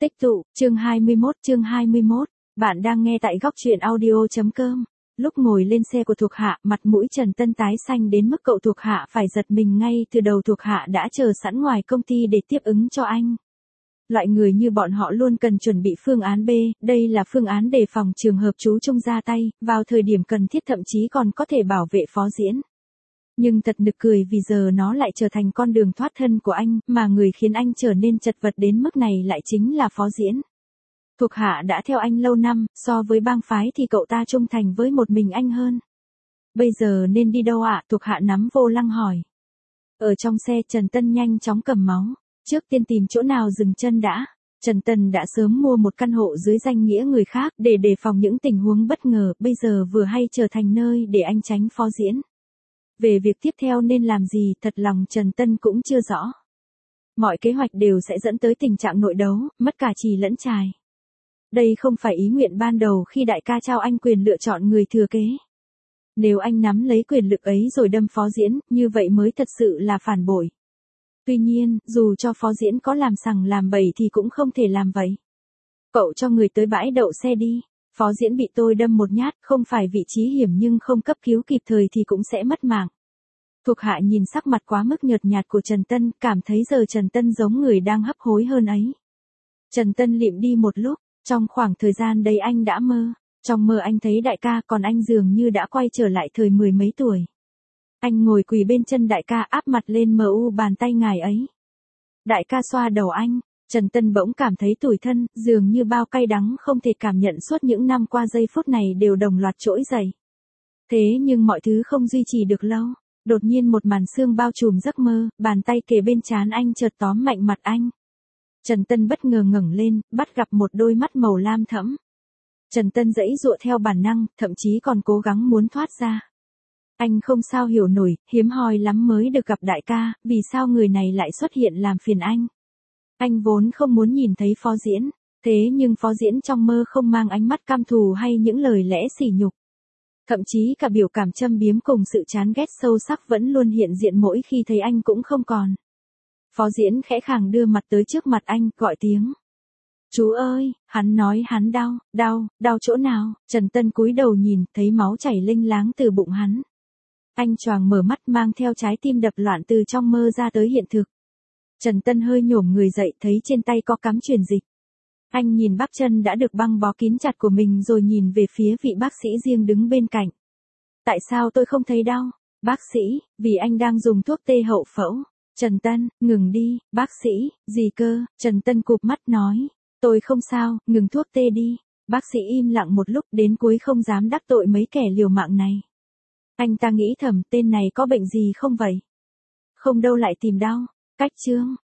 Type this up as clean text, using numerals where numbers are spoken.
Tích tụ, chương 21, bạn đang nghe tại góc truyện audio.com. Lúc ngồi lên xe của thuộc hạ, mặt mũi Trần Tân tái xanh đến mức cậu thuộc hạ phải giật mình ngay từ đầu. Thuộc hạ đã chờ sẵn ngoài công ty để tiếp ứng cho anh. Loại người như bọn họ luôn cần chuẩn bị phương án B, đây là phương án đề phòng trường hợp chú Trung ra tay, vào thời điểm cần thiết thậm chí còn có thể bảo vệ Phó Diễn. Nhưng thật nực cười vì giờ nó lại trở thành con đường thoát thân của anh, mà người khiến anh trở nên chật vật đến mức này lại chính là Phó Diễn. Thuộc hạ đã theo anh lâu năm, so với bang phái thì cậu ta trung thành với một mình anh hơn. Bây giờ nên đi đâu ạ? Thuộc hạ nắm vô lăng hỏi. Ở trong xe Trần Tân nhanh chóng cầm máu. Trước tiên tìm chỗ nào dừng chân đã. Trần Tân đã sớm mua một căn hộ dưới danh nghĩa người khác để đề phòng những tình huống bất ngờ, bây giờ vừa hay trở thành nơi để anh tránh Phó Diễn. Về việc tiếp theo nên làm gì, thật lòng Trần Tân cũng chưa rõ. Mọi kế hoạch đều sẽ dẫn tới tình trạng nội đấu, mất cả chì lẫn chài. Đây không phải ý nguyện ban đầu khi đại ca trao anh quyền lựa chọn người thừa kế. Nếu anh nắm lấy quyền lực ấy rồi đâm Phó Diễn, như vậy mới thật sự là phản bội. Tuy nhiên, dù cho Phó Diễn có làm sằng làm bậy thì cũng không thể làm vậy. Cậu cho người tới bãi đậu xe đi. Phó Diễn bị tôi đâm một nhát, không phải vị trí hiểm nhưng không cấp cứu kịp thời thì cũng sẽ mất mạng. Thuộc hạ nhìn sắc mặt quá mức nhợt nhạt của Trần Tân, cảm thấy giờ Trần Tân giống người đang hấp hối hơn ấy. Trần Tân lịm đi một lúc, trong khoảng thời gian đấy anh đã mơ. Trong mơ anh thấy đại ca, còn anh dường như đã quay trở lại thời mười mấy tuổi. Anh ngồi quỳ bên chân đại ca, áp mặt lên bàn tay ngài ấy. Đại ca xoa đầu anh. Trần Tân bỗng cảm thấy tủi thân, dường như bao cay đắng không thể cảm nhận suốt những năm qua giây phút này đều đồng loạt trỗi dậy. Thế nhưng mọi thứ không duy trì được lâu. Đột nhiên một màn sương bao trùm giấc mơ, bàn tay kề bên trán anh chợt tóm mạnh mặt anh. Trần Tân bất ngờ ngẩng lên, bắt gặp một đôi mắt màu lam thẫm. Trần Tân giãy giụa theo bản năng, thậm chí còn cố gắng muốn thoát ra. Anh không sao hiểu nổi, hiếm hoi lắm mới được gặp đại ca, vì sao người này lại xuất hiện làm phiền anh. Anh vốn không muốn nhìn thấy Phó Diễn, thế nhưng Phó Diễn trong mơ không mang ánh mắt cam thù hay những lời lẽ sỉ nhục. Thậm chí cả biểu cảm châm biếm cùng sự chán ghét sâu sắc vẫn luôn hiện diện mỗi khi thấy anh cũng không còn. Phó Diễn khẽ khàng đưa mặt tới trước mặt anh, gọi tiếng. Chú ơi, hắn nói hắn đau chỗ nào? Trần Tân cúi đầu nhìn, thấy máu chảy lênh láng từ bụng hắn. Anh choàng mở mắt mang theo trái tim đập loạn từ trong mơ ra tới hiện thực. Trần Tân hơi nhổm người dậy, thấy trên tay có cắm truyền dịch. Anh nhìn bắp chân đã được băng bó kín chặt của mình rồi nhìn về phía vị bác sĩ riêng đứng bên cạnh. Tại sao tôi không thấy đau? Bác sĩ, vì anh đang dùng thuốc tê hậu phẫu. Trần Tân, ngừng đi, bác sĩ, gì cơ? Trần Tân cụp mắt nói, tôi không sao, ngừng thuốc tê đi. Bác sĩ im lặng một lúc, đến cuối không dám đắc tội mấy kẻ liều mạng này. Anh ta nghĩ thầm, tên này có bệnh gì không vậy? Không đâu lại tìm đau. Cách chương,